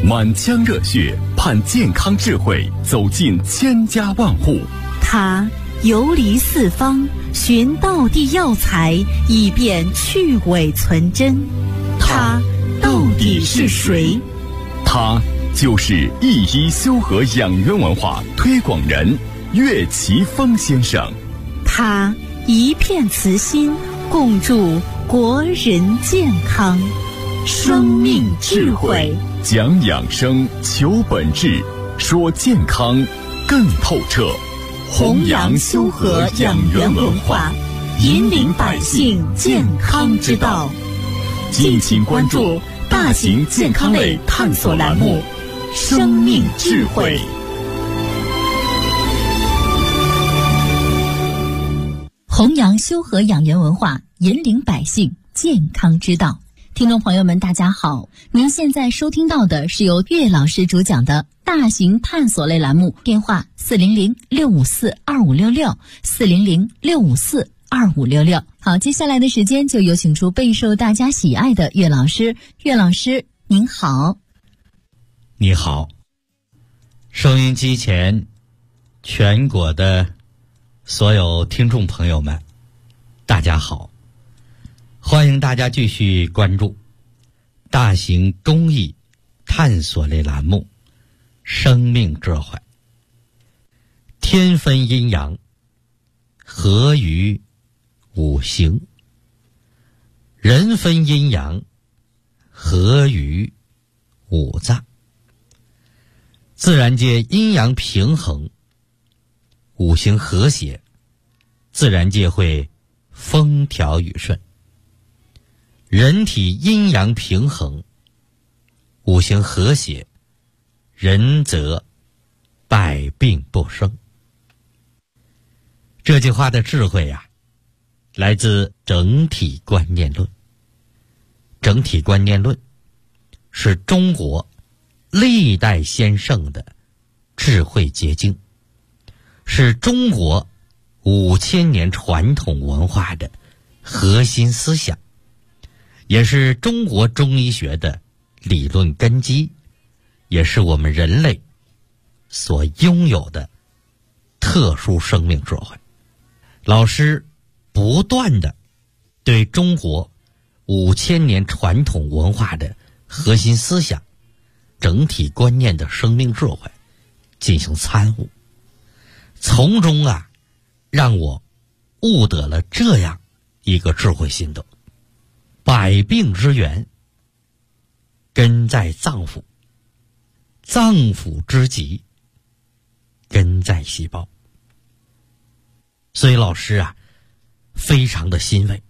满腔热血盼健康智慧走进千家万户。 他游离四方，寻道地药材，以便去伪存真。他到底是谁？ 他就是一一修和养元文化推广人岳奇峰先生。 他一片慈心，共筑国人健康。生命智慧， 讲养生，求本质，说健康更透彻。 弘扬修和养元文化，引领百姓健康之道。 敬请关注大型健康类探索栏目《生命智慧》。 弘扬修和养元文化，引领百姓健康之道。听众朋友们大家好，您现在收听到的是由岳老师主讲的大型探索类栏目，电话400-654-2566，400-654-2566。好，接下来的时间就有请出备受大家喜爱的岳老师。岳老师您好。 你好，收音机前全国的所有听众朋友们大家好，欢迎大家继续关注大型公益探索类栏目《生命智慧》。天分阴阳，合于五行；人分阴阳，合于五脏。自然界阴阳平衡，五行和谐，自然界会风调雨顺。人体阴阳平衡，五行和谐，人则百病不生。这句话的智慧啊，来自整体观念论。整体观念论是中国历代先圣的智慧结晶，是中国5000年传统文化的核心思想，也是中国中医学的理论根基，也是我们人类所拥有的特殊生命智慧。老师不断地对中国5000年传统文化的核心思想、整体观念的生命智慧进行参悟，从中让我悟得了这样一个智慧心得：百病之源根在脏腑，脏腑之疾根在细胞。所以老师非常的欣慰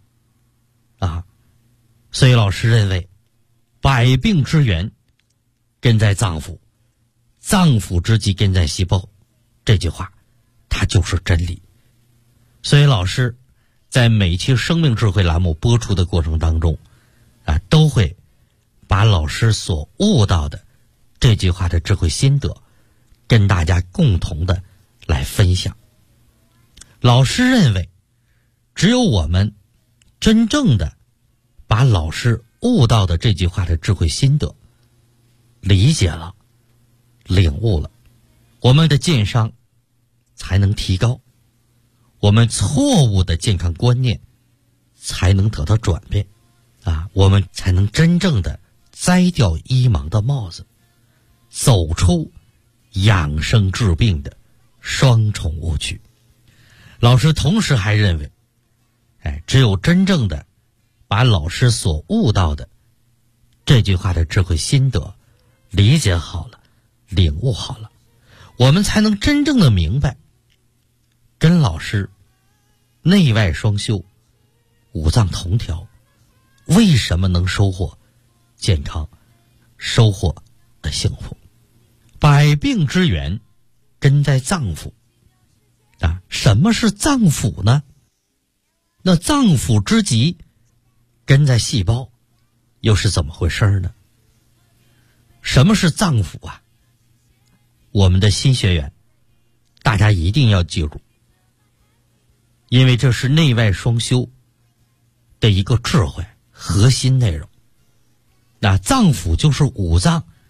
所以老师认为百病之源根在脏腑，脏腑之疾根在细胞，这句话它就是真理。所以老师在每期生命智慧栏目播出的过程当中都会把老师所悟到的这句话的智慧心得跟大家共同的来分享。老师认为，只有我们真正的把老师悟到的这句话的智慧心得理解了、领悟了，我们的健康才能提高，我们错误的健康观念才能得到转变我们才能真正的摘掉医盲的帽子，走出养生治病的双重误区。老师同时还认为，只有真正的把老师所悟到的这句话的智慧心得理解好了、领悟好了，我们才能真正的明白，跟老师内外双修、五脏同调，为什么能收获健康、收获的幸福。百病之源根在脏腑什么是脏腑呢？那脏腑之疾根在细胞，又是怎么回事呢？什么是脏腑我们的新学员大家一定要记住，因为这是内外双修的一个智慧核心内容。那脏腑就是五脏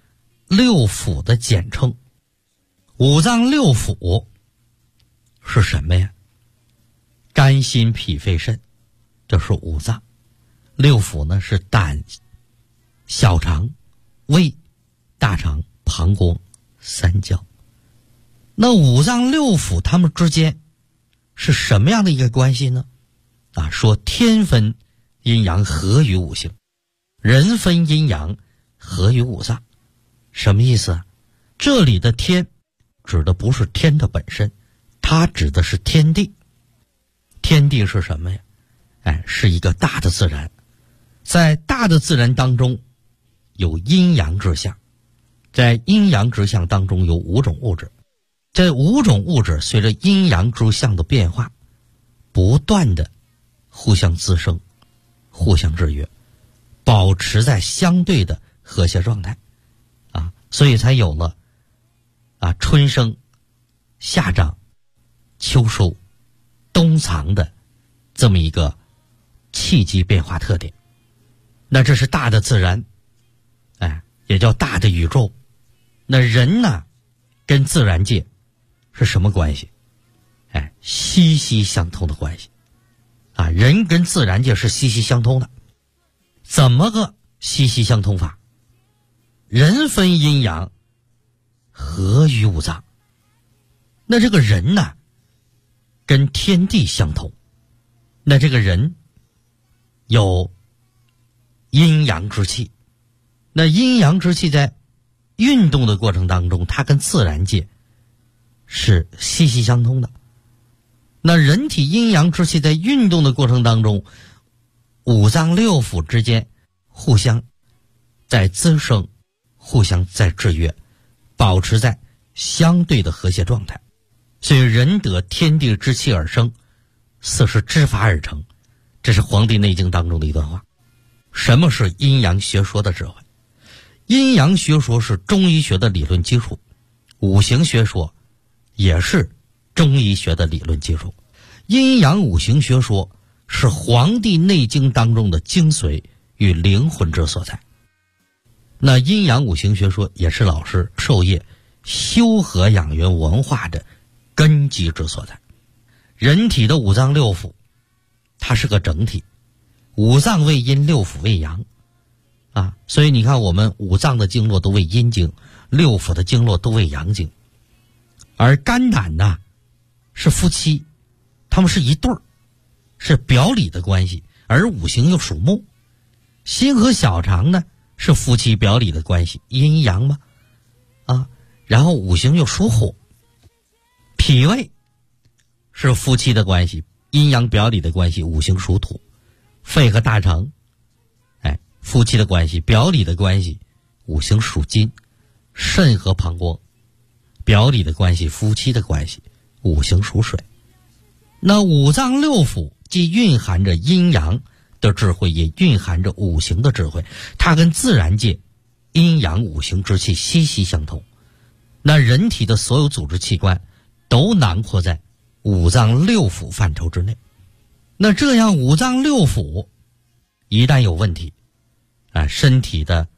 六腑的简称。五脏六腑是什么呀？肝心脾肺肾，这是五脏。六腑呢是胆、小肠、胃、大肠、膀胱、三焦。那五脏六腑它们之间是什么样的一个关系呢？说天分阴阳合于五行，人分阴阳合于五脏。什么意思啊？这里的天指的不是天的本身，它指的是天地。天地是什么呀？是一个大的自然。在大的自然当中有阴阳之象，在阴阳之象当中有五种物质，这五种物质随着阴阳之象的变化不断的互相滋生，互相制约，保持在相对的和谐状态所以才有了春生、夏长、秋收、冬藏的这么一个气机变化特点。那这是大的自然，也叫大的宇宙。那人呢，跟自然界是什么关系？息息相通的关系人跟自然界是息息相通的。怎么个息息相通法？人分阴阳合于五脏。那这个人呢，跟天地相通。那这个人有阴阳之气，那阴阳之气在运动的过程当中，它跟自然界是息息相通的。那人体阴阳之气在运动的过程当中，五脏六腑之间互相在滋生，互相在制约，保持在相对的和谐状态。所以人得天地之气而生，四时之法而成。这是《黄帝内经》当中的一段话。什么是阴阳学说的智慧？阴阳学说是中医学的理论基础，五行学说也是中医学的理论基础。阴阳五行学说是《黄帝内经》当中的精髓与灵魂之所在。那阴阳五行学说也是老师授业修和养元文化的根基之所在。人体的五脏六腑它是个整体，五脏为阴，六腑为阳所以你看我们五脏的经络都为阴经，六腑的经络都为阳经。而肝胆呢是夫妻，他们是一对儿，是表里的关系，而五行又属木。心和小肠呢是夫妻表里的关系，阴阳嘛然后五行又属火。脾胃是夫妻的关系，阴阳表里的关系，五行属土。肺和大肠夫妻的关系，表里的关系，五行属金。肾和膀胱表里的关系，夫妻的关系，五行属水。那五脏六腑既蕴含着阴阳的智慧，也蕴含着五行的智慧，它跟自然界阴阳五行之气息息相通。那人体的所有组织器官都囊括在五脏六腑范畴之内。那这样五脏六腑一旦有问题身体的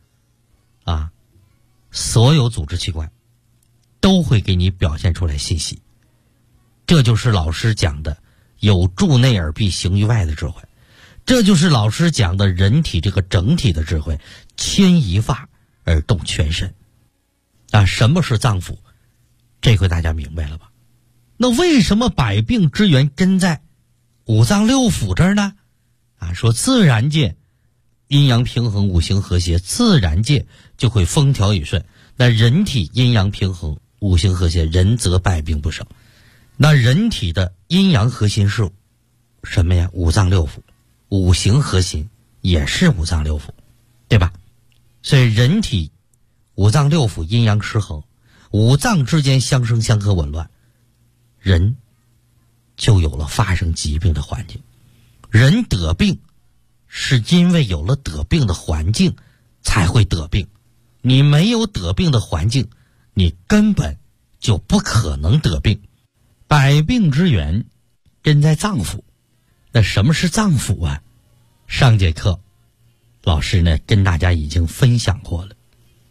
所有组织器官都会给你表现出来信息。这就是老师讲的有助内而必行于外的智慧，这就是老师讲的人体这个整体的智慧，牵一发而动全身什么是脏腑？这回大家明白了吧？那为什么百病之源根在五脏六腑这儿呢？说自然界阴阳平衡，五行和谐，自然界就会风调雨顺。那人体阴阳平衡，五行和谐，人则百病不生。那人体的阴阳核心是什么呀？五脏六腑。五行核心也是五脏六腑，对吧？所以人体五脏六腑阴阳失衡，五脏之间相生相克紊乱，人就有了发生疾病的环境。人得病是因为有了得病的环境才会得病，你没有得病的环境，你根本就不可能得病。百病之源根在脏腑。那什么是脏腑上节课老师呢跟大家已经分享过了。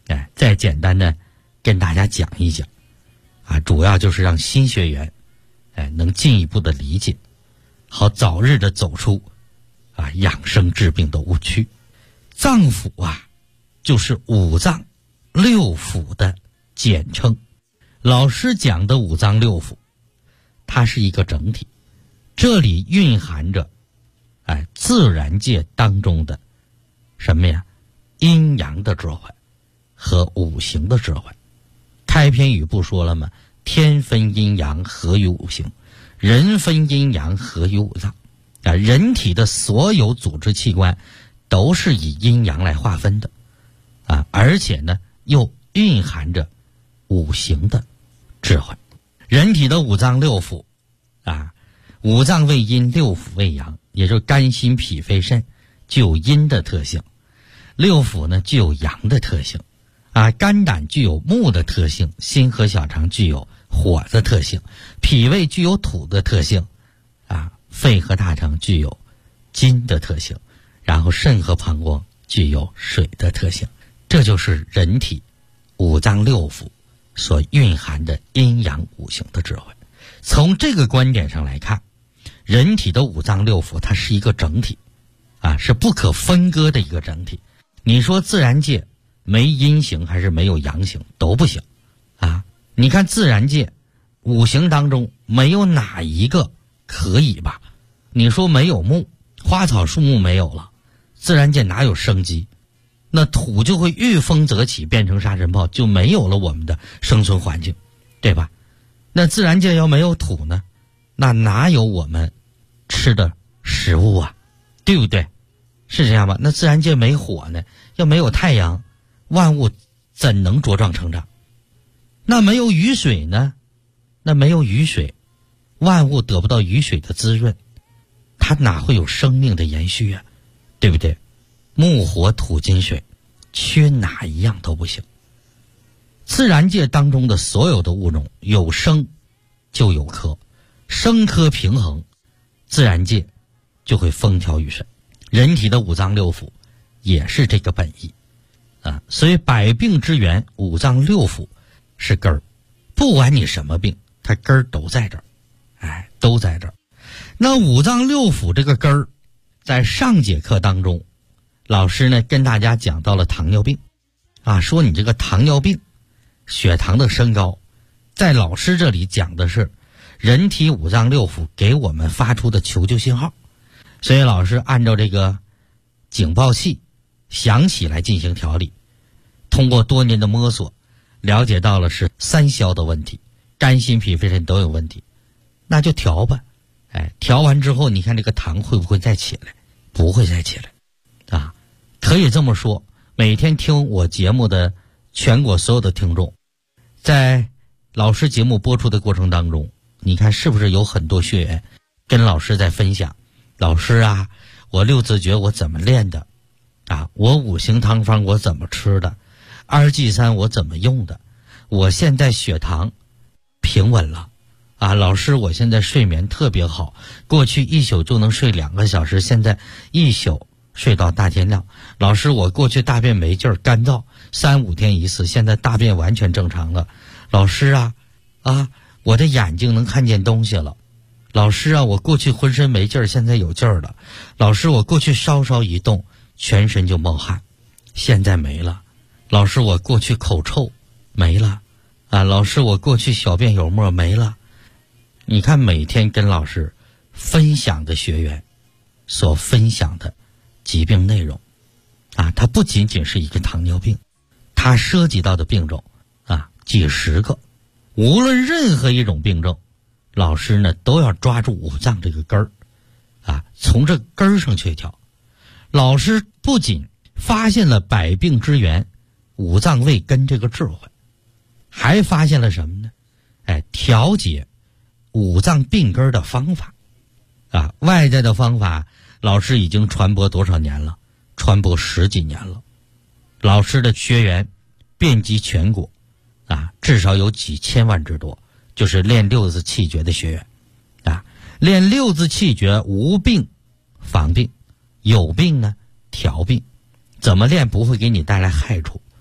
再简单的跟大家讲一讲主要就是让新学员能进一步的理解，好早日的走出养生治病的误区。脏腑就是五脏六腑的简称。老师讲的五脏六腑，它是一个整体，这里蕴含着自然界当中的什么呀？阴阳的智慧和五行的智慧。开篇语不说了吗？天分阴阳，合于五行；人分阴阳，合于五脏。人体的所有组织器官都是以阴阳来划分的而且呢又蕴含着五行的智慧。人体的五脏六腑五脏为阴，六腑为阳，也就是肝心脾肺肾具有阴的特性，六腑呢具有阳的特性肝胆具有木的特性，心和小肠具有火的特性，脾胃具有土的特性肺和大肠具有金的特性，然后肾和膀胱具有水的特性。这就是人体五脏六腑所蕴含的阴阳五行的智慧。从这个观点上来看，人体的五脏六腑它是一个整体是不可分割的一个整体。你说自然界没阴行还是没有阳行都不行你看自然界五行当中没有哪一个可以吧？你说没有木，花草树木没有了，自然界哪有生机？那土就会遇风则起，变成沙尘暴，就没有了我们的生存环境，对吧？那自然界要没有土呢，那哪有我们吃的食物对不对？是这样吧？那自然界没火呢，要没有太阳，万物怎能茁壮成长？那没有雨水呢？那没有雨水，万物得不到雨水的滋润，它哪会有生命的延续对不对？木火土金水，缺哪一样都不行。自然界当中的所有的物种，有生就有克，生克平衡，自然界就会风调雨顺。人体的五脏六腑也是这个本意所以百病之源，五脏六腑是根儿。不管你什么病，它根儿都在这儿都在这儿。那五脏六腑这个根儿，在上节课当中，老师呢跟大家讲到了糖尿病说你这个糖尿病血糖的升高，在老师这里讲的是人体五脏六腑给我们发出的求救信号。所以老师按照这个警报器响起来进行调理，通过多年的摸索了解到了是三消的问题，肝心脾肺肾都有问题，那就调吧调完之后你看这个糖会不会再起来？不会再起来可以这么说，每天听我节目的全国所有的听众，在老师节目播出的过程当中，你看是不是有很多学员跟老师在分享，老师我六字诀我怎么练的我五行汤方我怎么吃的，2G3我怎么用的，我现在血糖平稳了老师我现在睡眠特别好，过去一宿就能睡2个小时，现在一宿睡到大天亮。老师我过去大便没劲儿干燥，3-5天一次，现在大便完全正常了。老师我的眼睛能看见东西了。老师我过去浑身没劲儿，现在有劲儿了。老师我过去稍稍一动全身就冒汗，现在没了。老师我过去口臭没了老师我过去小便有沫没了。你看每天跟老师分享的学员所分享的疾病内容它不仅仅是一个糖尿病，它涉及到的病种几十个。无论任何一种病症，老师呢都要抓住五脏这个根儿从这根儿上去调。老师不仅发现了百病之源五脏为根这个智慧，还发现了什么呢？调节五脏病根的方法外在的方法老师已经传播多少年了？传播10几年了。老师的学员遍及全国至少有几千万之多，就是练六字气诀的学员练六字气诀，无病防病，有病呢调病。怎么练不会给你带来害处？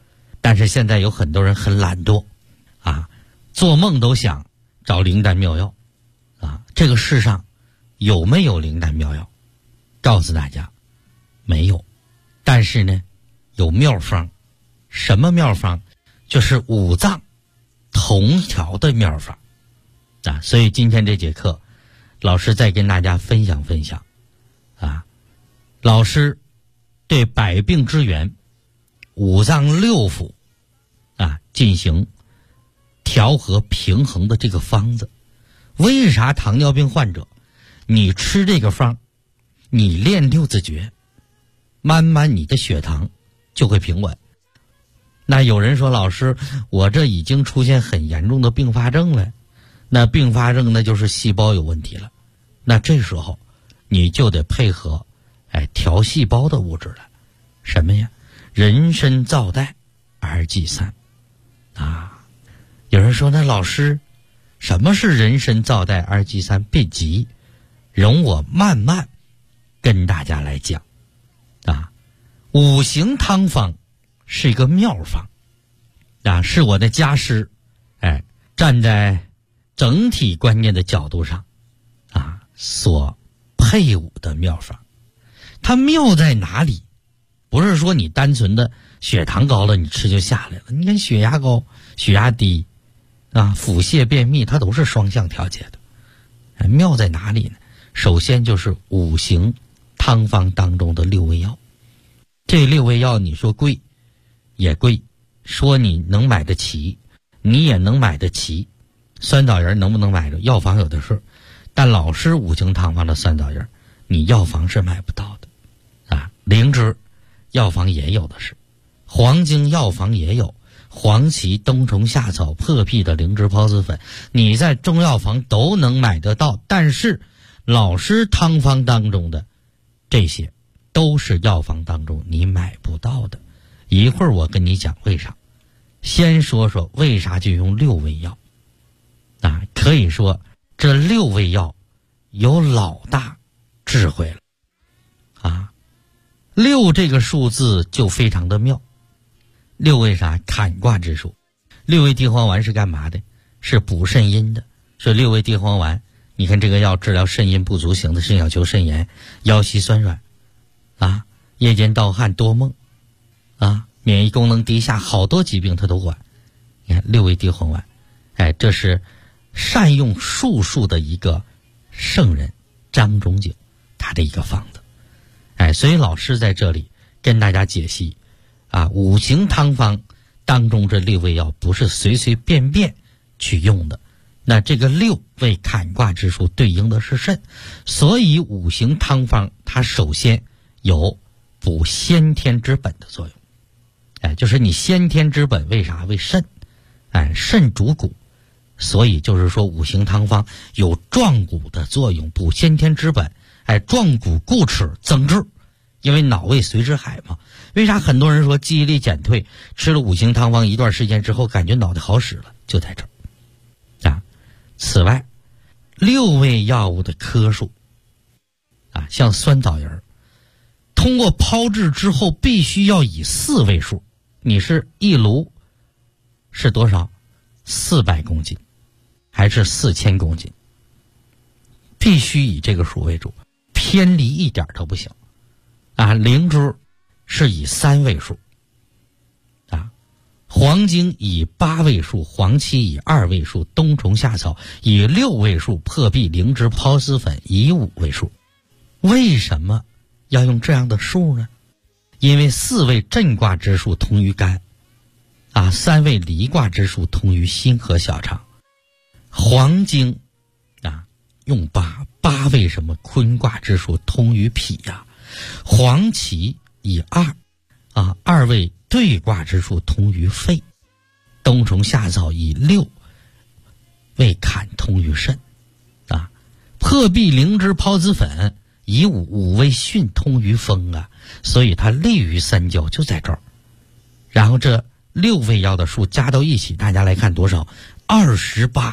但是现在有很多人很懒惰啊，做梦都想找灵丹妙药啊。这个世上有没有灵丹妙药？告诉大家，没有。但是呢，有妙方。什么妙方？就是五脏同调的妙方啊。所以今天这节课，老师再跟大家分享分享啊。老师对百病之源、五脏六腑啊进行调和平衡的这个方子。为啥糖尿病患者你吃这个方，你练六字诀，慢慢你的血糖就会平稳。那有人说，老师，我这已经出现很严重的并发症了。那并发症那就是细胞有问题了。那这时候你就得配合调细胞的物质了。什么呀？人参皂苷2G3啊。有人说，那老师，什么是人参皂苷2G3？别急，容我慢慢跟大家来讲啊。五行汤方是一个妙方啊，是我的家师站在整体观念的角度上啊所配伍的妙方。它妙在哪里？不是说你单纯的血糖高了你吃就下来了。你看血压高、血压低啊、腹泻、便秘，它都是双向调节的。妙在哪里呢？首先就是五行汤方当中的六味药。这六味药你说贵也贵，说你能买得起你也能买得起。酸枣仁能不能买着？药房有的是，但老师五行汤方的酸枣仁你药房是买不到的啊。灵芝药房也有的是，黄精药房也有，黄芪、冬虫夏草、破壁的灵芝孢子粉你在中药房都能买得到。但是老师汤方当中的这些都是药房当中你买不到的。一会儿我跟你讲为啥。先说说为啥就用六味药啊？可以说这六味药有老大智慧了啊。六这个数字就非常的妙。六为啥？坎卦之数。六味地黄丸是干嘛的？是补肾阴的。所以六味地黄丸，你看这个药治疗肾阴不足型的肾小球肾炎、腰膝酸软啊、夜间盗汗、多梦啊、免疫功能低下，好多疾病它都管。你看六味地黄丸，这是善用术数的一个圣人张仲景他的一个方子。所以老师在这里跟大家解析啊，五行汤方当中这六味药不是随随便便去用的。那这个六为坎卦之数对应的是肾，所以五行汤方它首先有补先天之本的作用。就是你先天之本为啥？为肾。肾主骨，所以就是说五行汤方有壮骨的作用，补先天之本，壮骨固齿增智。因为脑胃随之海嘛。为啥很多人说记忆力减退，吃了五行汤方一段时间之后感觉脑袋好使了？就在这儿啊。此外，六味药物的颗数啊，像酸枣仁通过炮制之后必须要以4位数。你是一炉是多少？400公斤还是4000公斤？必须以这个数为主，偏离一点都不行啊。灵芝是以3位数啊，黄精以8位数，黄芪以2位数，冬虫夏草以6位数，破壁灵芝孢子粉以5位数。为什么要用这样的数呢？因为4位震卦之数通于肝啊，3位离卦之数通于心和小肠。黄精啊用8位什么坤卦之数通于脾呀。黄芪以2位兑卦之数通于肺。冬虫夏草以6位坎通于肾啊。破壁灵芝孢子粉以5位巽通于风啊，所以它利于三焦，就在这儿。然后这6味药的数加到一起，大家来看多少？28。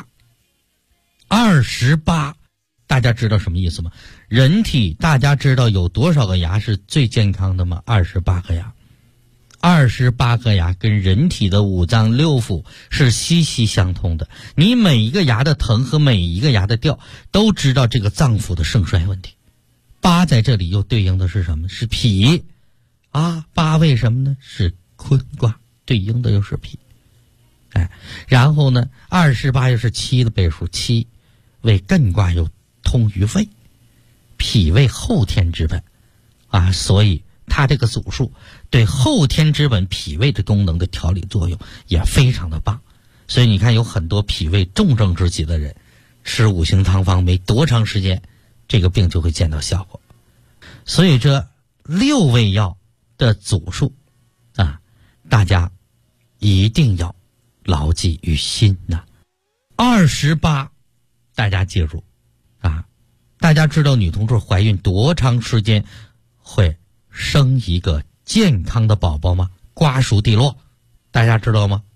大家知道什么意思吗？人体大家知道有多少个牙是最健康的吗？28个牙。 28颗牙跟人体的五脏六腑是息息相通的，你每一个牙的疼和每一个牙的掉都知道这个脏腑的盛衰问题。8在这里又对应的是什么？是脾啊，8为什么呢？是坤卦，对应的又是脾。然后呢28又是7的倍数，7为艮卦，又通于肺，脾为后天之本啊，所以它这个组数对后天之本脾胃的功能的调理作用也非常的棒。所以你看有很多脾胃重症之疾的人吃五行汤方没多长时间，这个病就会见到效果。所以这6味药的组数啊，大家一定要牢记于心呐。28大家记住啊，大家知道女同志怀孕多长时间会生一个健康的宝宝吗？瓜熟蒂落，大家知道吗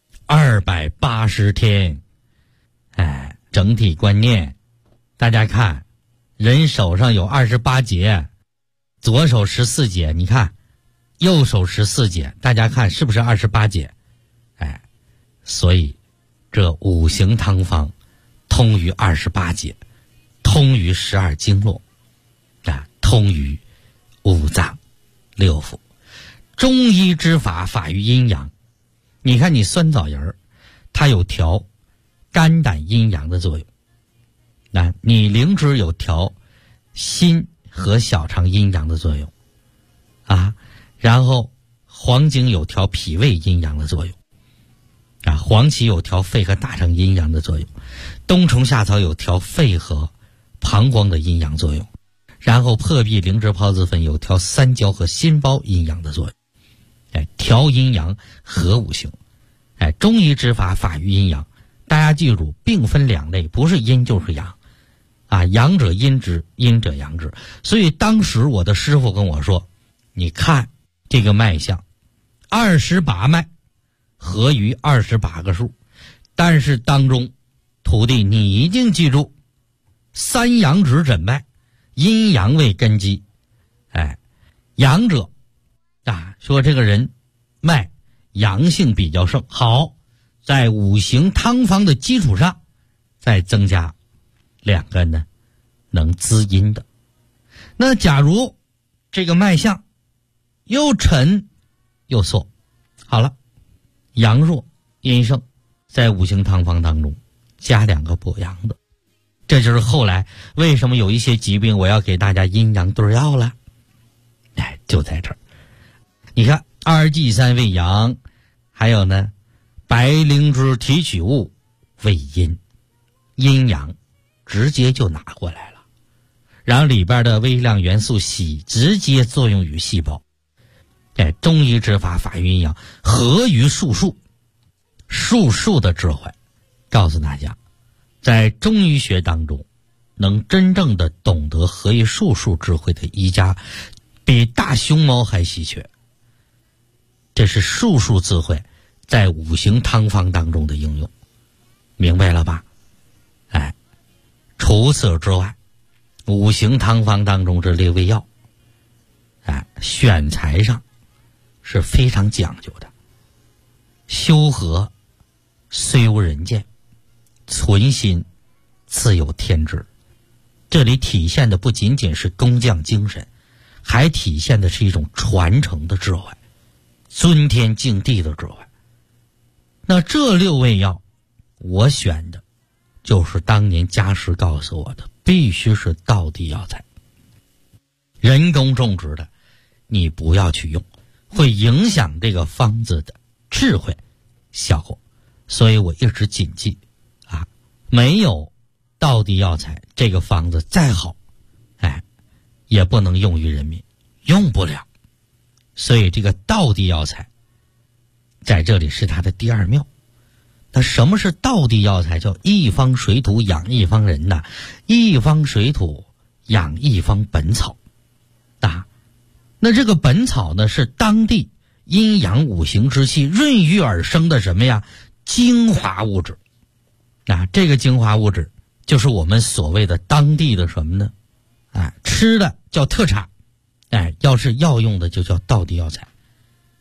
？280天。整体观念，大家看，人手上有28节，左手14节，你看右手14节，大家看是不是28节？所以这五行汤方通于28节，通于12经络通于五脏六腑。中医之法，法于阴阳。你看你酸枣仁它有调肝胆阴阳的作用，你灵芝有调心和小肠阴阳的作用然后黄精有调脾胃阴阳的作用黄芪有调肺和大肠阴阳的作用，冬虫夏草有调肺和膀胱的阴阳作用，然后破壁灵芝孢子粉有调三焦和心包阴阳的作用。调阴阳和五行。中医之法，法于阴阳。大家记住，病分两类，不是阴就是阳阳者阴之，阴者阳之。所以当时我的师傅跟我说，你看这个脉象，28脉合于28个数，但是当中徒弟你一定记住，三阳指诊脉，阴阳为根基。阳者说这个人脉阳性比较盛，好，在五行汤方的基础上再增加2个呢能滋阴的。那假如这个脉象又沉又缩，好了，阳弱阴盛，在五行汤方当中加2个补阳的。这就是后来为什么有一些疾病我要给大家阴阳对药了，就在这儿。你看2G3为阳，还有呢白灵芝提取物为阴，阴阳直接就拿过来了，然后里边的微量元素硒直接作用于细胞。中医之法，法于阴阳，合于术数。术数的智慧告诉大家，在中医学当中能真正的懂得合于术数智慧的医家比大熊猫还稀缺。这是术数智慧在五行汤方当中的应用，明白了吧？除此之外，五行汤方当中这6味药选材上是非常讲究的。修和虽无人见，存心自有天知。这里体现的不仅仅是工匠精神，还体现的是一种传承的智慧，尊天敬地的智慧。那这6味药我选的就是当年家师告诉我的，必须是道地药材，人工种植的你不要去用，会影响这个方子的智慧效果。所以我一直谨记没有道地药材，这个方子再好也不能用于人民，用不了。所以这个道地药材在这里是它的第2妙。那什么是道地药材？叫一方水土养一方人呐，一方水土养一方本草那这个本草呢，是当地阴阳五行之气润育而生的什么呀？精华物质。这个精华物质就是我们所谓的当地的什么呢？吃的叫特产，要是药用的就叫道地药材。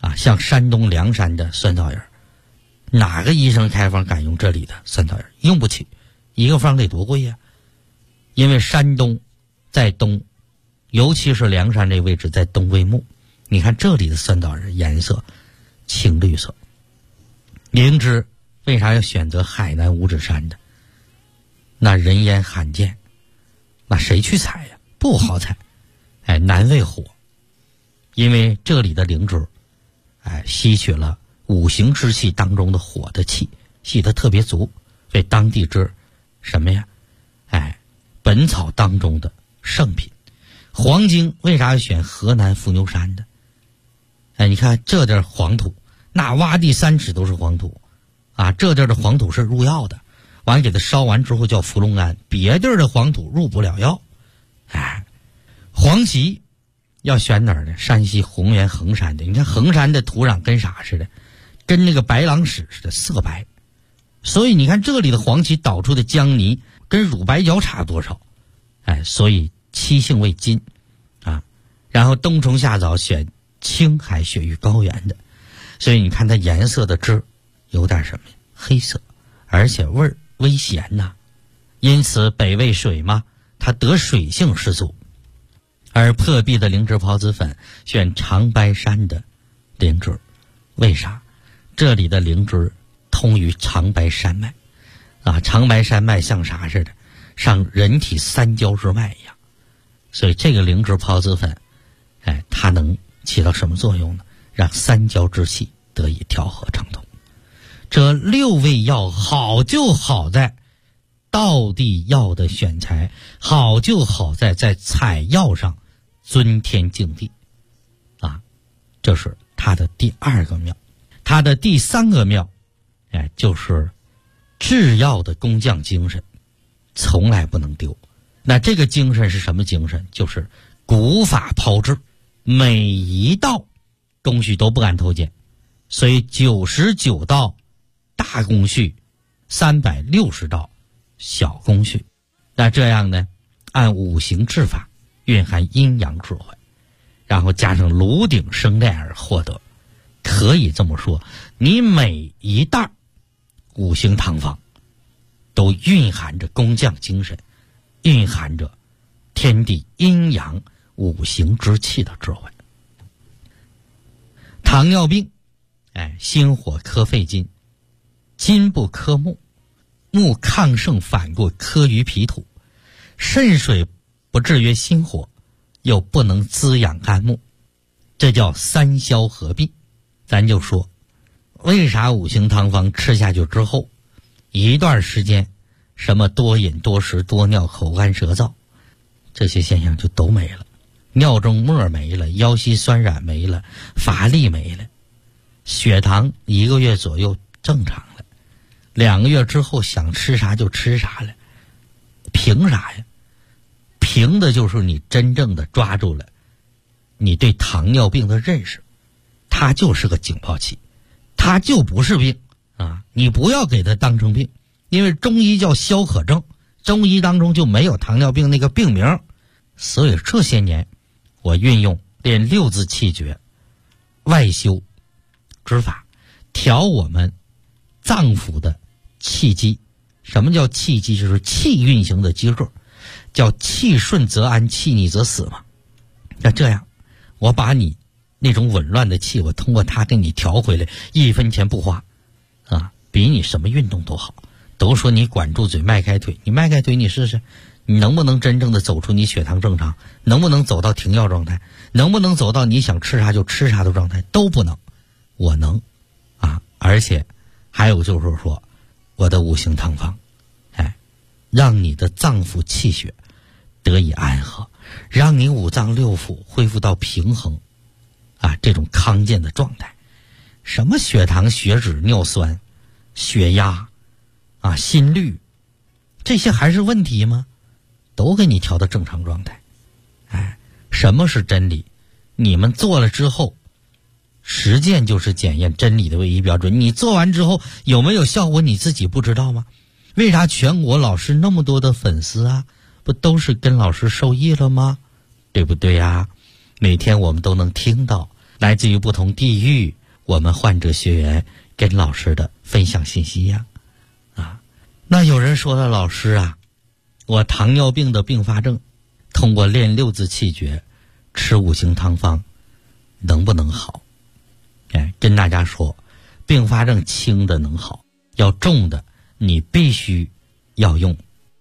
啊，像山东凉山的酸枣仁，哪个医生开方敢用这里的酸枣仁？用不起，一个方得多贵呀！因为山东在东，尤其是凉山这位置在东魏墓，你看这里的酸枣仁颜色青绿色。灵芝为啥要选择海南五指山的？那人烟罕见，那谁去采呀？不好采，哎，难为火。因为这里的灵芝，哎，吸取了五行之气当中的火的气，吸得特别足，为当地之什么呀？哎，本草当中的圣品。黄精为啥要选河南伏牛山的？哎，你看这地儿黄土，那挖地3尺都是黄土啊，这地儿的黄土是入药的，完给它烧完之后叫伏龙胺，别地儿的黄土入不了药。哎，黄芪要选哪儿呢？山西红原衡山的。你看衡山的土壤跟啥似的？跟那个白狼屎似的，色白。所以你看这里的黄芪导出的浆泥跟乳白角差多少？哎，所以七性为金啊。然后冬虫夏草选青海雪域高原的，所以你看它颜色的汁有点什么呀？黑色，而且味儿微咸呐。因此北魏水嘛，它得水性十足。而破壁的灵芝孢子粉选长白山的灵芝，为啥？这里的灵芝通于长白山脉啊，长白山脉像啥似的？像人体三焦之脉一样。所以这个灵芝孢子粉，哎，它能起到什么作用呢？让三焦之气得以调和畅通。这6味药好就好在道地药的选材，好就好在采药上尊天敬地啊，这是它的第2个妙。它的第3个妙，哎，就是制药的工匠精神从来不能丢。那这个精神是什么精神？就是古法炮制，每一道工序都不敢偷奸，所以99道大工序，360道小工序。那这样呢，按五行制法，蕴含阴阳智慧，然后加上炉鼎生炼而获得。可以这么说，你每一袋五行汤方都蕴含着工匠精神，蕴含着天地阴阳五行之气的智慧。糖尿病，哎，心火克肺金，金不克木，木抗盛反过克于脾土，肾水不制约心火，又不能滋养肝木，这叫三消合璧。咱就说，为啥五行汤方吃下去之后，一段时间，什么多饮多食多尿口干舌燥，这些现象就都没了，尿中沫没了，腰膝酸软没了，乏力没了，血糖1个月左右正常了，2个月之后想吃啥就吃啥了。凭啥呀？凭的就是你真正的抓住了你对糖尿病的认识，它就是个警报器，它就不是病啊！你不要给它当成病，因为中医叫消渴症，中医当中就没有糖尿病那个病名。所以这些年我运用练6字气诀外修之法，调我们脏腑的气机。什么叫气机？就是气运行的机制，叫气顺则安，气逆则死嘛。那这样我把你那种紊乱的气，我通过它给你调回来，1分钱不花啊，比你什么运动都好。都说你管住嘴迈开腿，你迈开腿你试试，你能不能真正的走出你血糖正常？能不能走到停药状态？能不能走到你想吃啥就吃啥的状态？都不能。我能啊！而且还有就是说，我的五行汤方，哎，让你的脏腑气血得以安和，让你五脏六腑恢复到平衡啊，这种康健的状态。什么血糖、血脂、尿酸、血压啊、心率，这些还是问题吗？都给你调到正常状态。哎，什么是真理？你们做了之后，实践就是检验真理的唯一标准。你做完之后有没有效果，你自己不知道吗？为啥全国老师那么多的粉丝啊？不都是跟老师受益了吗？对不对呀？每天我们都能听到来自于不同地域，我们患者学员跟老师的分享信息呀。那有人说了，老师啊，我糖尿病的并发症，通过练六字气诀，吃五行汤方，能不能好？跟大家说，并发症轻的能好，要重的你必须要用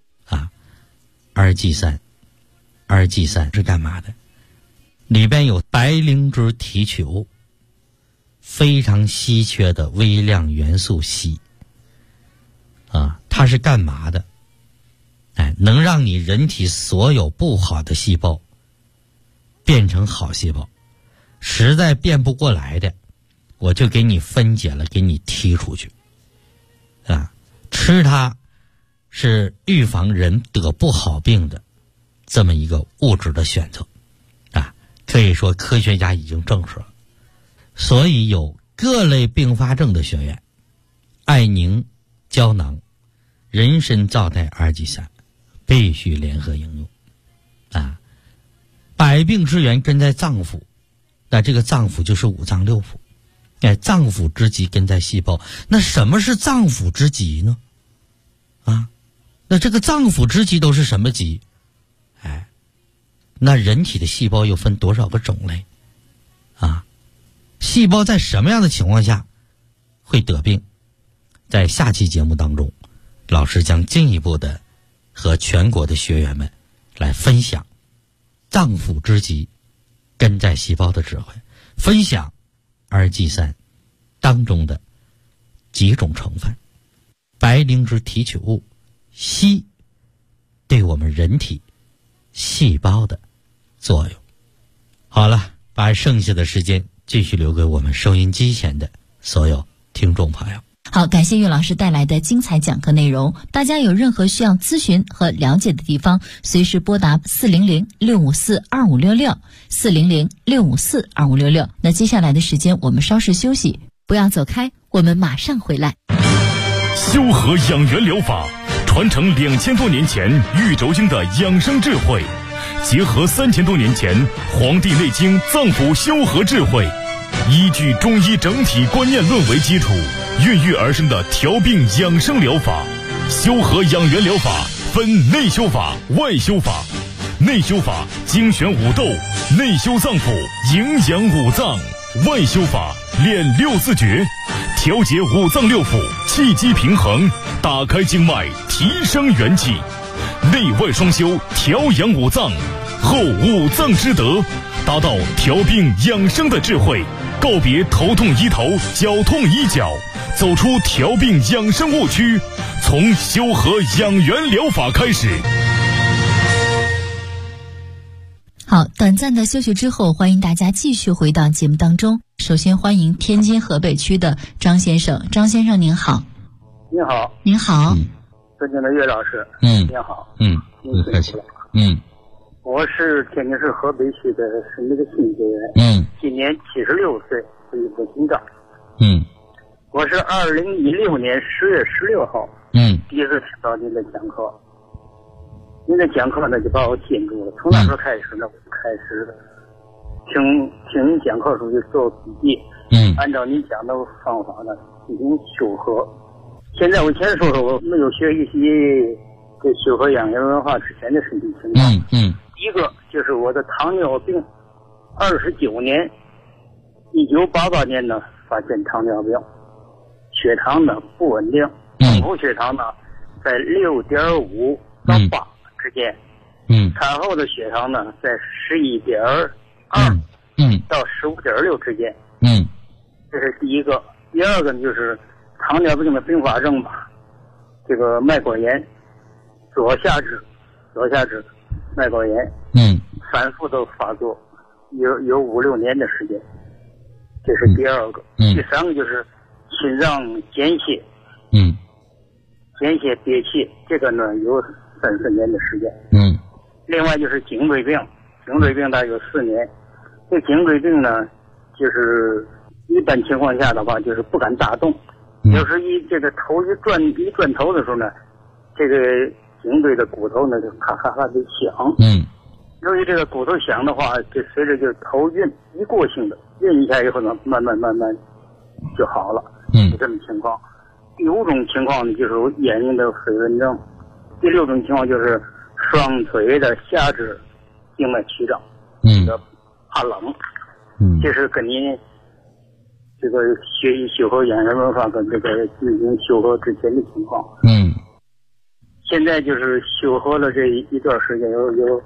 2G3。2G3是干嘛的？里边有白灵芝提取物，非常稀缺的微量元素硒它是干嘛的？能让你人体所有不好的细胞变成好细胞，实在变不过来的，我就给你分解了，给你踢出去吃它是预防人得不好病的这么一个物质的选择可以说科学家已经证实了。所以有各类并发症的学员，艾宁胶囊、人参皂苷 2G3 必须联合应用百病之源根在脏腑，那这个脏腑就是五脏六腑，脏腑之疾根在细胞。那什么是脏腑之疾呢？那这个脏腑之疾都是什么疾？那人体的细胞又分多少个种类细胞在什么样的情况下会得病？在下期节目当中，老师将进一步的和全国的学员们来分享脏腑之疾根在细胞的智慧，分享2G3当中的几种成分，白灵芝提取物、硒对我们人体细胞的作用。好了，把剩下的时间继续留给我们收音机前的所有听众朋友。 好，感谢岳老师带来的精彩讲课内容。大家有任何需要咨询和了解的地方，随时拨打400-654-2566 400-654-2566。那接下来的时间我们稍事休息，不要走开，我们马上回来。 修和养元疗法传承2000多年前玉轴经的养生智慧，结合3000多年前《黄帝内经》脏腑修和智慧，依据中医整体观念论为基础，孕育而生的调病养生疗法。修和养元疗法分内修法、外修法。内修法精选五斗，内修脏腑，营养五脏；外修法练六字诀，调节五脏六腑，气机平衡，打开经脉，提升元气。内外双修，调养五脏，后五脏之德，达到调病养生的智慧，告别头痛医头、脚痛医脚，走出调病养生误区，从修和养元疗法开始。 好，短暂的休息之后，欢迎大家继续回到节目当中。首先欢迎天津河北区的张先生。张先生您好。 您好。 您好。 尊敬的岳老师。您好。您客气。 我是天津市河北区的是那个新学员。今年76岁，是一个心脏。我是2016年10月16号。第一次听到您的讲课。您的讲课呢就把我吸引住了，从那时候开始呢，我就开始听您讲课的时候就做笔记，按照您讲的方法呢进行修和。现在我先说说我没有学习这修和养元文化之前的身体情况。第一个就是我的糖尿病，29年，1988年呢发现糖尿病，血糖呢不稳定，空腹血糖呢在6.5到8。之间，产后的血糖呢在11.2到15.6之间，这是第一个。第二个呢就是糖尿病的并发症吧，这个脉管炎，左下肢脉管炎，反复的发作，有5-6年的时间，这是第二个。第三个就是心脏间歇，间歇憋气，这个呢有3-4年的时间。另外就是颈椎病大约有4年。这颈椎病呢，就是一般情况下的话，就是不敢大动。有时这个头一转头的时候呢，这个颈椎的骨头呢就咔咔咔的响。 由于这个骨头响的话，就随着就头晕，一过性的晕一下以后呢，慢慢就好了。就这种情况。第5种情况呢，就是眼睛的飞蚊症。第6种情况就是双腿的下肢静脉曲张，这个怕冷。这是跟您这个学习修和养生文化跟这个进行修和之前的情况。现在就是修和了这一段时间，有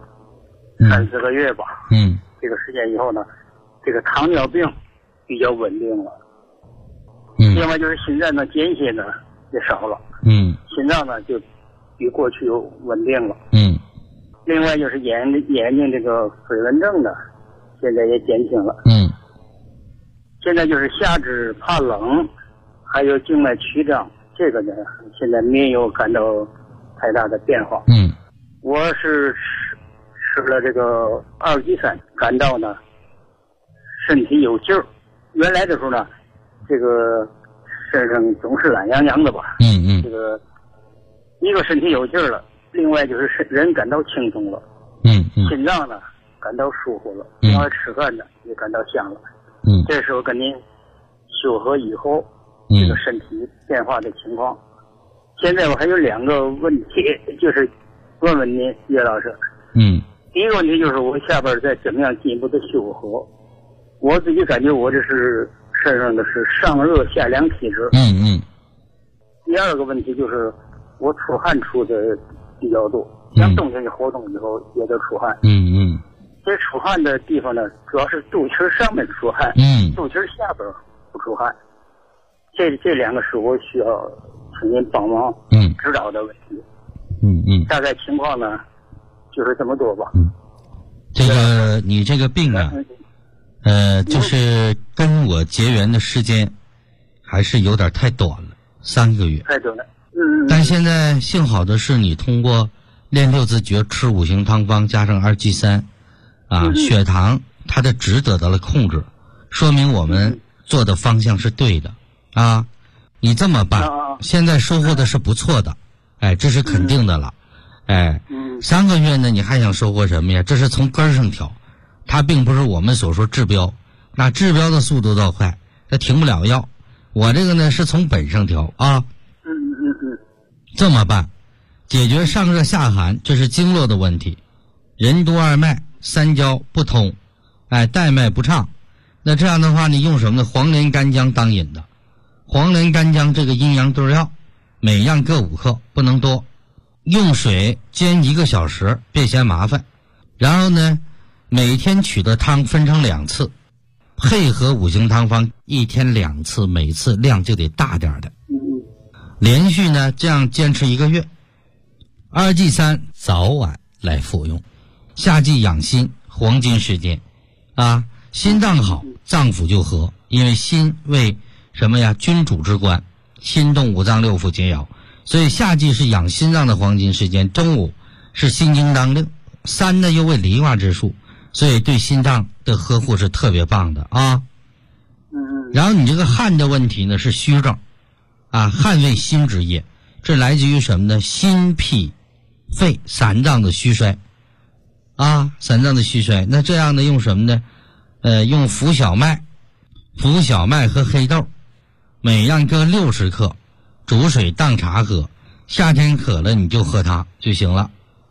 3-4个月吧。这个时间以后呢，这个糖尿病比较稳定了。另外就是心脏的间歇呢也少了。心脏呢就比过去稳定了。另外就是眼睛这个飞蚊症呢，现在也减轻了。现在就是下肢怕冷，还有静脉曲张，这个呢现在没有感到太大的变化。我是吃了这个2级3，感到呢身体有劲儿。原来的时候呢，这个身上总是懒洋洋的吧。这个一个身体有劲儿了，另外就是人感到轻松了。心脏呢感到舒服了，另外吃饭呢也感到香了。这时候跟您修和以后这个身体变化的情况。现在我还有2个问题，就是问问您岳老师。第一个问题就是我下边再怎么样进一步的修和。我自己感觉我这是身上的是上热下凉体质。第二个问题就是我出汗出的比较多，像冬天的活动以后也得出汗。这出汗的地方呢，主要是肚脐上面出汗，肚脐下边不出汗。这2个是我需要请您帮忙指导的问题。大概情况呢就是这么多吧。 这个你这个病啊，就是跟我结缘的时间还是有点太短了，3个月。太短了。但现在幸好的是，你通过练6字诀、吃5行汤方加上2G 3，血糖它的值得到了控制，说明我们做的方向是对的啊。你这么办，现在收获的是不错的，这是肯定的了。3个月呢，你还想收获什么呀？这是从根上调，它并不是我们所说治标，那治标的速度倒快，它停不了药。我这个呢是从本上调啊。这么办，解决上热下寒，这是经络的问题。任督二脉、三焦不通，带脉不畅。那这样的话，你用什么呢？黄连、干姜当饮的。黄连、干姜这个阴阳对药，每样各5克，不能多。用水煎1个小时，别嫌麻烦。然后呢，每天取的汤分成2次，配合5行汤方，1天2次，每次量就得大点的。连续呢这样坚持1个月。2G 3早晚来服用。夏季养心黄金时间啊，心脏好，脏腑就和，因为心为什么呀？君主之官，心动5脏6腑皆摇，所以夏季是养心脏的黄金时间。中午是心经当令，3呢又为离卦之数，所以对心脏的呵护是特别棒的啊。然后你这个汗的问题呢是虚症啊，汗为心之液，这来自于什么呢？心脾肺3脏的虚衰啊，3脏的虚衰。那这样呢用什么呢？用浮小麦和黑豆，每样各60克，煮水当茶喝。夏天渴了你就喝它就行了。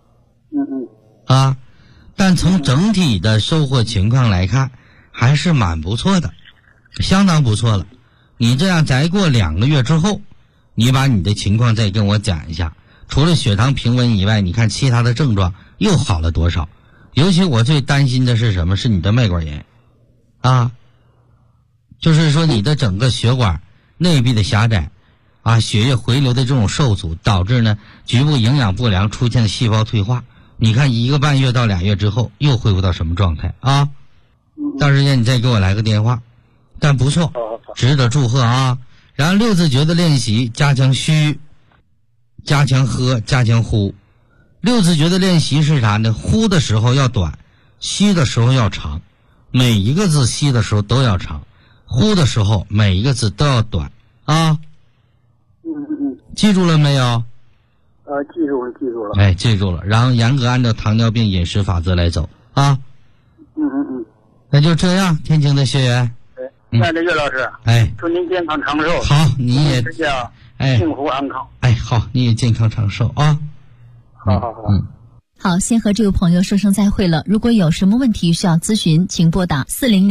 但从整体的收获情况来看，还是蛮不错的，相当不错了。你这样再过2个月之后，你把你的情况再跟我讲一下，除了血糖平稳以外，你看其他的症状又好了多少？尤其我最担心的是什么？是你的脉管炎啊，就是说你的整个血管内壁的狭窄啊，血液回流的这种受阻，导致呢局部营养不良，出现细胞退化。你看1个半月到2月之后又恢复到什么状态啊？到时间你再给我来个电话。但不错，值得祝贺啊。然后6字诀的练习，加强虚，加强喝，加强呼。6字诀的练习是啥呢？呼的时候要短，吸的时候要长，每一个字吸的时候都要长，呼的时候每一个字都要短啊。记住了没有？ 记住了。 哎，记住了，然后严格按照糖尿病饮食法则来走啊。那就这样，天津的学员。 亲爱的岳老师，祝您健康长寿。 好，你也幸福安康。 好，你也健康长寿啊。 好。 好，先和这位朋友说声再会了。如果有什么问题需要咨询，请拨打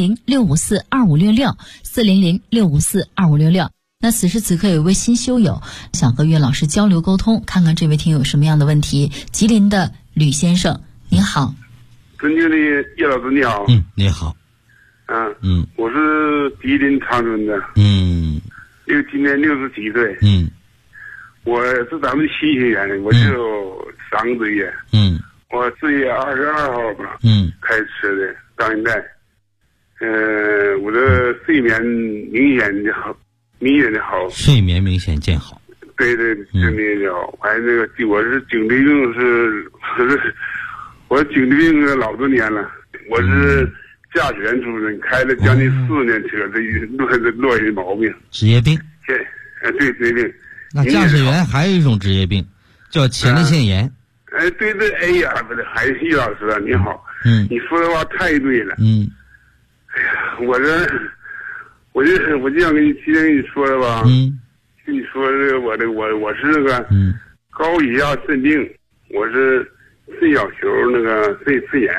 400-654-2566，400-654-2566。那此时此刻有一位新修友想和岳老师交流沟通，看看这位听友有什么样的问题。吉林的吕先生，你好。 尊敬的岳老师你好。 你好。 我是吉林长春的。今年67岁。我是咱们新学员，我就有3个多月。我4月22号吧。开始的，到现在。我的睡眠明显的好。睡眠明显见好。 对，睡眠就好。还那个，我是颈椎病我颈椎病老多年了。我是驾驶员出身，开了将近4年车，这落下毛病。 职业病。 对，职业病。 那驾驶员还有一种职业病，叫前列腺炎。 对，哎呀，不是，还是岳老师啊，你好。你说的话太对了。哎呀，我就想今天跟你说的吧。跟你说这个，我是那个高血压肾病，我是肾小球那个肾炎。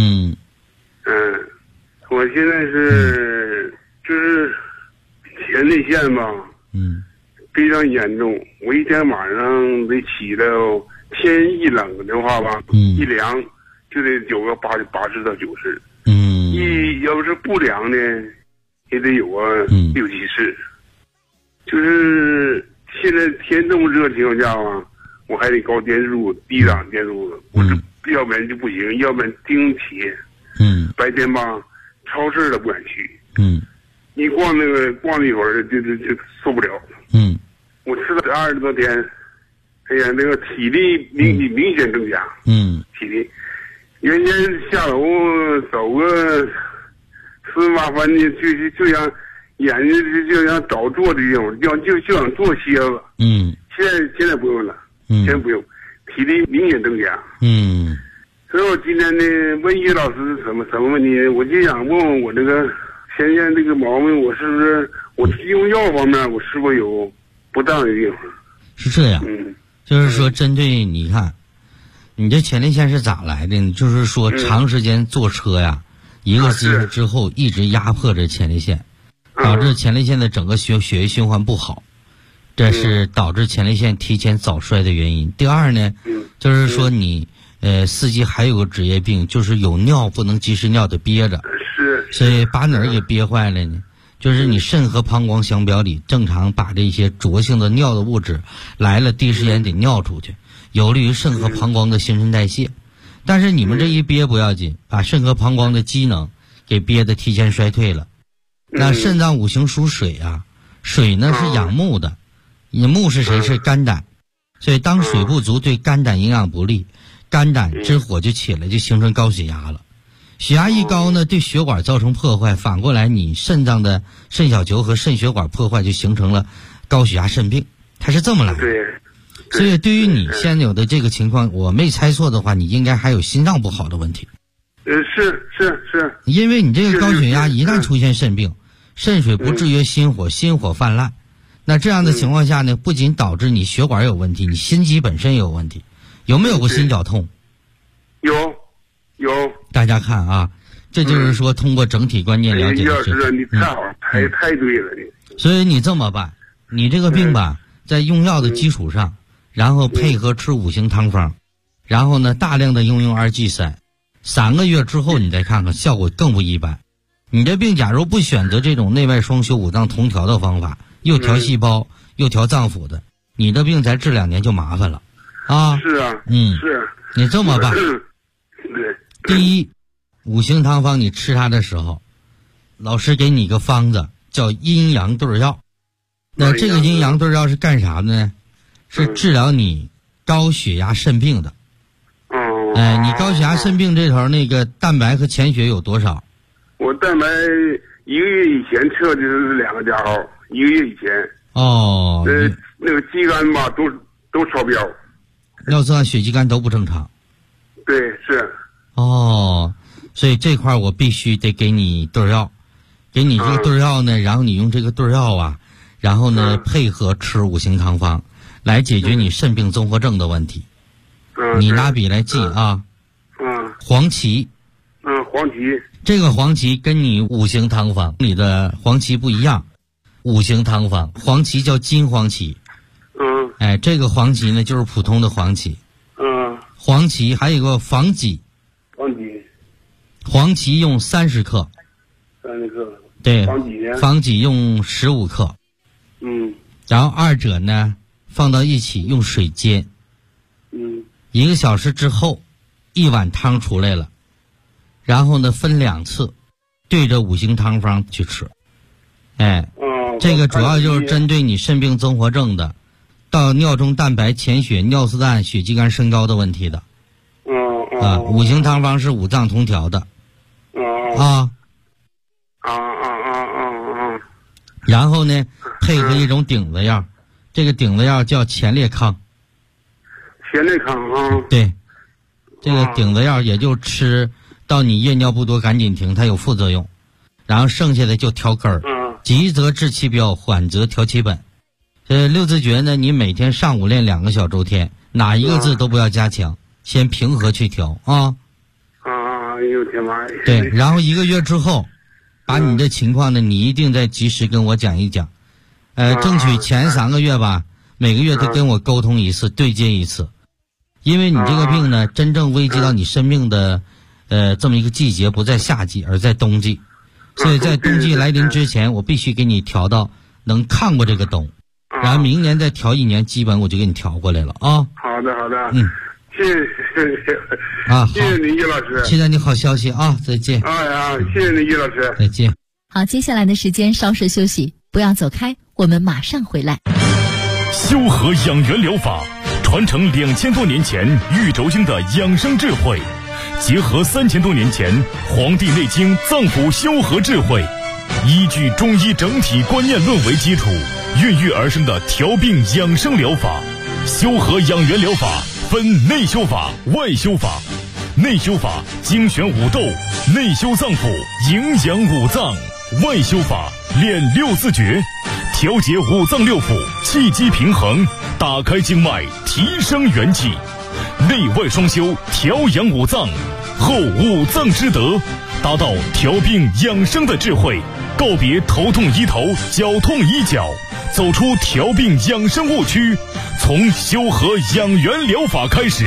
我现在就是前列腺吧。非常严重，我一天晚上得起到，天一冷的话吧，一凉就得有个80到90。要不是不凉呢，也得有个6、7次。就是现在天这么热的情况下啊，我还得高电速、低档电速，我是要不然就不行，要不然盯铁。白天吧，超市都不敢去。你逛一会儿就受不了。我吃了20多天，哎呀，那个体力明显增加。体力，原先下楼走个4、8分的，就像眼睛就像找坐的地方，就想坐歇了。现在不用了。现在不用，体力明显增加。所以我今天呢问岳老师什么问题，我就想问问我这个前列这个毛病，我是不是我用药方面我是不是有不当的地方？ 是这样。就是说针对你看你这前列腺是咋来的呢？就是说长时间坐车呀，一个姿势之后一直压迫着前列腺，导致前列腺的整个血液循环不好，这是导致前列腺提前早衰的原因。第二呢，就是说你司机还有个职业病，就是有尿不能及时尿的憋着。所以把哪儿给憋坏了呢？就是你肾和膀胱相表里，正常把这些浊性的尿的物质来了，第一时间得尿出去，有利于肾和膀胱的新陈代谢。但是你们这一憋不要紧，把肾和膀胱的机能给憋得提前衰退了。那肾脏五行属水啊，水呢是养木的，木是谁？是肝胆。所以当水不足，对肝胆营养不利，肝胆之火就起来，就形成高血压了。血压一高呢，对血管造成破坏，反过来你肾脏的肾小球和肾血管破坏，就形成了高血压肾病，它是这么来的。所以对于你现有的这个情况，我没猜错的话，你应该还有心脏不好的问题。 是。 因为你这个高血压一旦出现肾病，肾水不制约心火，心火泛滥，那这样的情况下呢，不仅导致你血管有问题，你心肌本身也有问题。有没有过心绞痛？ 有。 大家看啊，这就是说通过整体观念了解的是你太好，太对了你。 所以你这么办，你这个病吧，在用药的基础上，然后配合吃5行汤方，然后呢大量的用2G3，3个月之后你再看看效果更不一般。你这病假如不选择这种内外双修5脏同调的方法，又调细胞又调脏腑的，你的病才治2年就麻烦了啊。 是啊。是。 你这么办。第一，5行汤方你吃它的时候，老师给你个方子叫阴阳对药。那这个阴阳对药是干啥的呢？是治疗你高血压肾病的。你高血压肾病这头那个蛋白和潜血有多少？ 我蛋白1个月以前测的是2个加号，1个月以前。 那个肌酐吧都超标。 尿酸、血肌酐都不正常。 对，是。 哦，所以这块我必须得给你对药，给你这个对药呢，然后你用这个对药啊，然后呢配合吃5行汤方，来解决你肾病综合症的问题。你拿笔来记啊。黄芪。 黄芪。 这个黄芪跟你5行汤方里的黄芪不一样，5行汤方黄芪叫金黄芪。哎，这个黄芪呢就是普通的黄芪。黄芪还有一个防己。黄芪用30克。 30克。 对。防己用15克。然后二者呢放到一起用水煎。1个小时之后，1碗汤出来了，然后呢分2次，对着5行汤方去吃。哎，这个主要就是针对你肾病综合症的，到尿中蛋白潜血、尿素氮、血肌酐升高的问题的。5行汤方是5脏同调的。然后呢配合一种顶子药，这个顶子药叫前列康。 前列康对，这个顶子药也就吃到你夜尿不多赶紧停，它有副作用，然后剩下的就调根儿。急则治其标，缓则调其本。六字诀呢，你每天上午练2个小周天，哪一个字都不要加强，先平和去调啊。 哎呦天妈呀！ 对，然后1个月之后，把你的情况呢，你一定再及时跟我讲一讲。争取前3个月吧，每个月都跟我沟通一次，对接一次。因为你这个病呢，真正危及到你生命的这么一个季节不在夏季，而在冬季。所以在冬季来临之前，我必须给你调到能抗过这个冬，然后明年再调1年，基本我就给你调过来了啊。 好的。谢谢谢谢您叶老师， 期待你好消息啊！再见。 谢谢您叶老师， 再见。 好，接下来的时间稍事休息，不要走开，我们马上回来。 修和养元疗法传承2000多年前玉轴经的养生智慧，结合3000多年前《黄帝内经》脏腑修和智慧，依据中医整体观念论为基础，孕育而生的调病养生疗法。修和养元疗法分内修法、外修法。内修法精选五斗，内修脏腑，营养5脏；外修法练6字诀，调节5脏6腑，气机平衡，打开经脉，提升元气。内外双修，调养5脏，后5脏之德，达到调病养生的智慧，告别头痛医头，脚痛医脚，走出调病养生误区，从修和养元疗法开始。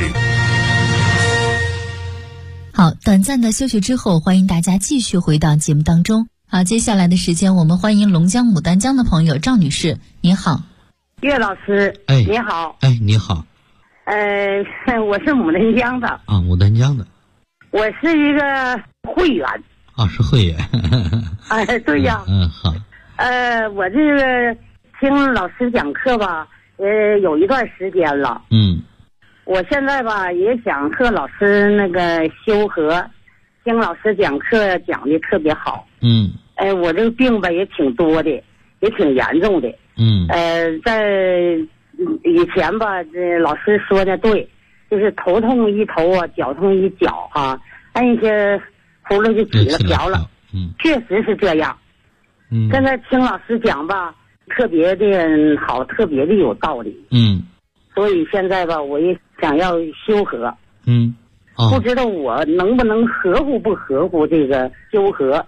好，短暂的休息之后，欢迎大家继续回到节目当中。好，接下来的时间我们欢迎龙江牡丹江的朋友赵女士，您好。 岳老师，你好。 你好。 我是牡丹江的。 牡丹江的。 我是一个会员。 是会员。 对呀。 好。 我这个听老师讲课吧，有一段时间了。我现在吧也想和老师那个修和，听老师讲课讲的特别好。我这个病吧也挺多的，也挺严重的。在以前吧，这老师说的对，就是头痛医头啊，脚痛医脚啊，按一些葫芦就起了瓢了。确实是这样。现在听老师讲吧，特别的好，特别的有道理。所以现在吧，我也想要修和。不知道我能不能合乎不合乎这个修和。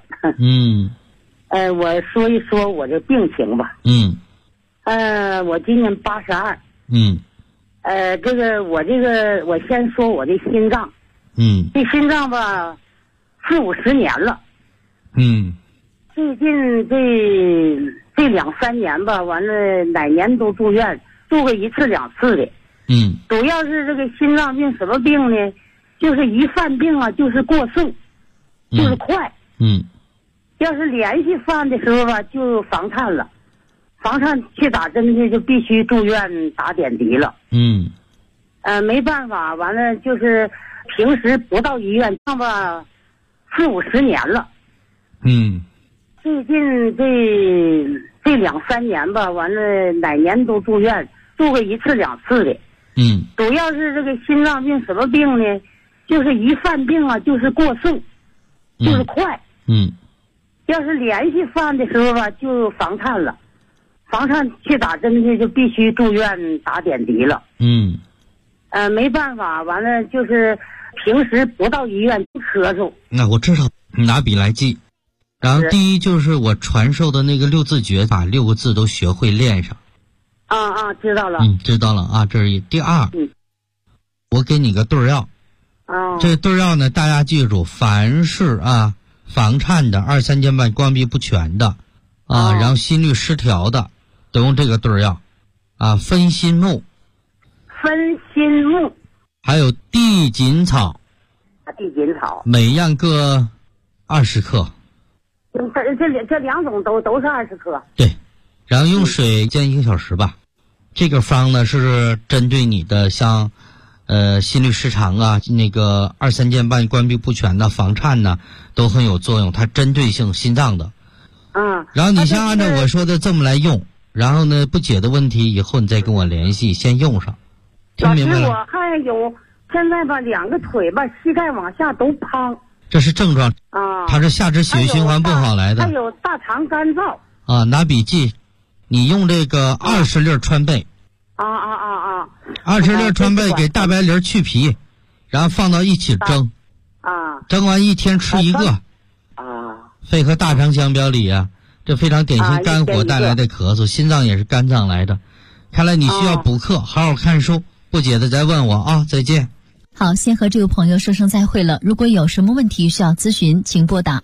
我说一说我这病情吧。我今年82。我先说我的心脏。这心脏吧，40-50年了。最近这2-3年吧，完了哪年都住院，住过1次2次的。主要是这个心脏病什么病呢？就是一犯病啊，就是过速，就是快。要是连续犯的时候吧，就房颤了，房颤去打针去就必须住院打点滴了。没办法，完了就是平时不到医院，上吧40-50年了。最近这2-3年吧，完了哪年都住院，住过1次2次的。 主要是这个心脏病什么病呢？就是一犯病啊，就是过速，就是快。要是连续犯的时候吧，就房颤了，房颤去打针去就必须住院打点滴了。没办法，完了就是平时不到医院咳嗽。 那我知道，你拿笔来记。然后第一就是我传授的那个6字诀，把6个字都学会练上。 知道了。 知道了啊，这是一。第二，我给你个对药。这对药呢，大家记住，凡是房颤的、2、3间半关闭不全的然后心律失调的，都用这个对药分心木。还有地锦草。 地锦草。 每样各20克。 这两种都是20克。 对，然后用水煎1个小时吧。这个方呢是针对你的像心律失常那个2、3间半关闭不全的房颤呢都很有作用，它针对性心脏的。然后你先按照我说的这么来用，然后呢不解的问题以后你再跟我联系，先用上。听明白了？ 老师，我还有现在吧2个腿吧膝盖往下都胖。 这是症状它是下肢血液循环不好来的。 还有大肠干燥。 拿笔记，你用这个20粒川贝。20粒川贝给大白梨去皮，然后放到一起蒸。蒸完1天吃1个。肺和大肠相表里这非常典型肝火带来的咳嗽，心脏也是肝脏来的。看来你需要补课，好好看书。不解的再问我再见。 好，先和这位朋友说声再会了。如果有什么问题需要咨询，请拨打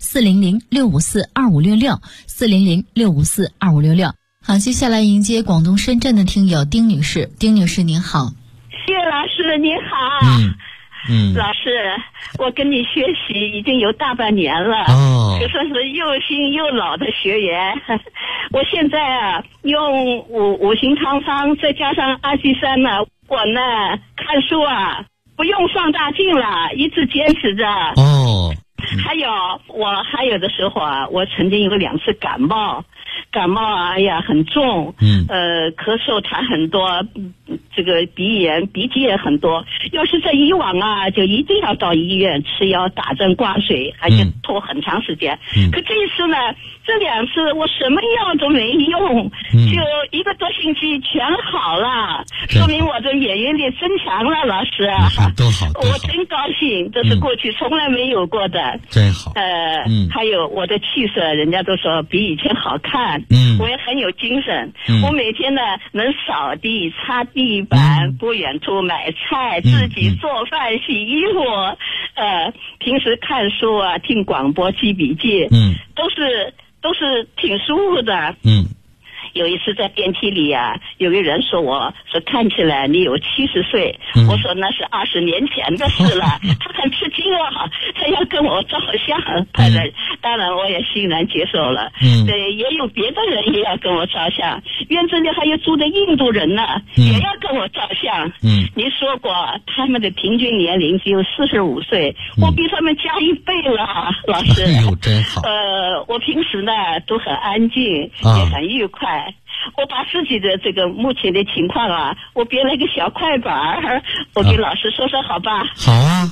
400-654-2566，400-654-2566。好，接下来迎接广东深圳的听友丁女士。丁女士您好。 谢老师您好。老师，我跟你学习已经有大半年了，可算是又新又老的学员。我现在用五行汤方再加上阿基山呢，我呢看书不用放大镜了，一直坚持着。还有我还有的时候我曾经有2次感冒很重，咳嗽痰很多，这个鼻炎鼻涕也很多。要是在以往就一定要到医院吃药打针挂水，而且拖很长时间。可这一次呢，这2次我什么药都没用，就1个多星期全好了，说明我的免疫力增强了。老师多好， 我真高兴，这是过去从来没有过的。 真好。 还有我的气色，人家都说比以前好看。我也很有精神。我每天呢能扫地、擦地板，不远处买菜，自己做饭、洗衣服。平时看书听广播、记笔记，都是挺舒服的。有一次在电梯里有个人说看起来你有70岁，我说那是20年前的事了。他很吃惊他要跟我照相，当然我也欣然接受了。也有别的人也要跟我照相，院子里还有住的印度人呢，也要跟我照相。您说过他们的平均年龄只有45岁，我比他们加1倍了，老师。 真好。 我平时呢都很安静，也很愉快。我把自己的这个目前的情况我编了一个小快板，我给老师说好吧？ 好啊。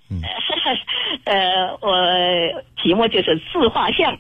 我题目就是自画像。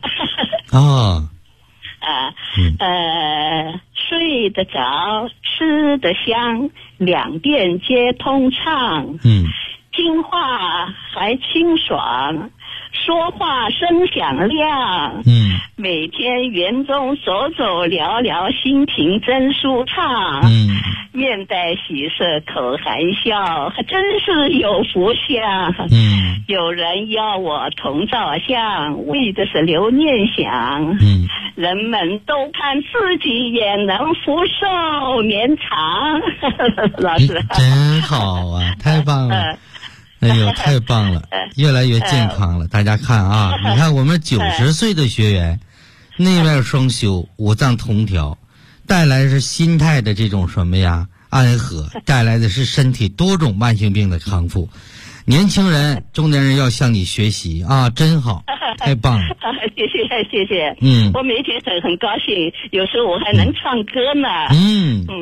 睡得着，吃得香，2便皆通畅。听话还清爽，说话声响亮。每天园中走走聊聊，心情真舒畅。面带喜色口含笑，还真是有福相。有人要我同照相，为的是留念想。人们都盼自己也能福寿绵长。老师真好太棒了。哎呦，太棒了，越来越健康了。大家看你看我们90岁的学员，内外双修，五脏同调，带来的是心态的这种什么安和，带来的是身体多种慢性病的康复。年轻人、中年人要向你学习真好，太棒了。 谢谢。我每天很高兴，有时候我还能唱歌呢。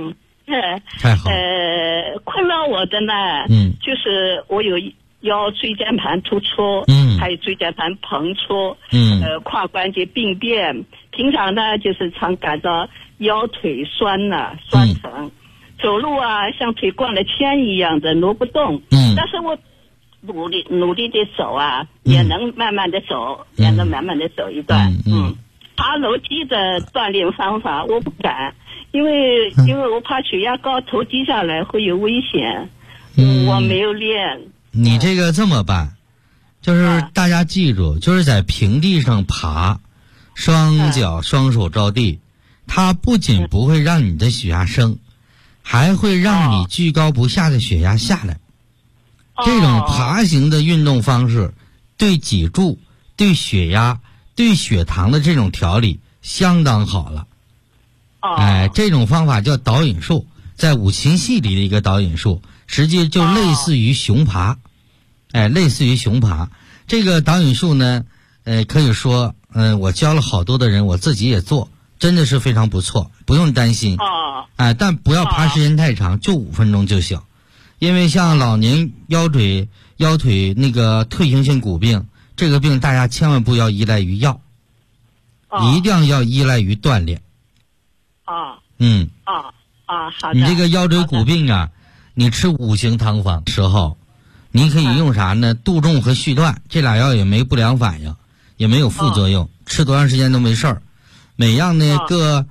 太好。 困扰我的呢，就是我有腰椎间盘突出，还有椎间盘膨出，胯关节病变，平常呢就是常感到腰腿酸疼，走路啊像腿灌了铅一样的挪不动，但是我努力的走啊，也能慢慢的走，也能慢慢的走一段。爬楼梯的锻炼方法我不敢，因为我怕血压高，头低下来会有危险。我没有练。 你这个这么办，就是大家记住，就是在平地上爬，双脚双手着地，它不仅不会让你的血压升，还会让你居高不下的血压下来。这种爬行的运动方式对脊柱、对血压、对血糖的这种调理相当好了。这种方法叫导引术，在五禽戏里的一个导引术，实际就类似于熊爬。类似于熊爬。这个导引术呢，可以说，我教了好多的人，我自己也做，真的是非常不错，不用担心。但不要爬时间太长，就5分钟就行。因为像老年腰腿那个退行性骨病，这个病大家千万不要依赖于药，一定要依赖于锻炼。 好的。 你这个腰椎骨病啊，你吃5行汤方时候，你可以用啥呢？杜仲和续断这俩药也没不良反应，也没有副作用，吃多长时间都没事儿。每样呢各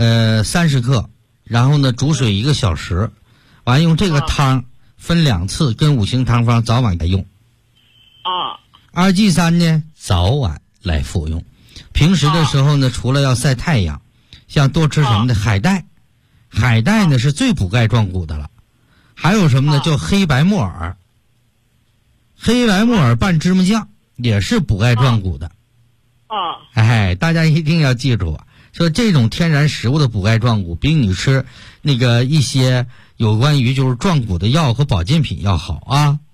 30克，然后呢煮水1个小时，完用这个汤分2次，跟5行汤方早晚来用。2G3呢早晚来服用。平时的时候呢，除了要晒太阳，像多吃什么的海带，海带呢是最补钙壮骨的了。还有什么呢？叫黑白木耳，黑白木耳拌芝麻酱也是补钙壮骨的。大家一定要记住，说这种天然食物的补钙壮骨，比你吃那个一些有关于就是壮骨的药和保健品要好啊。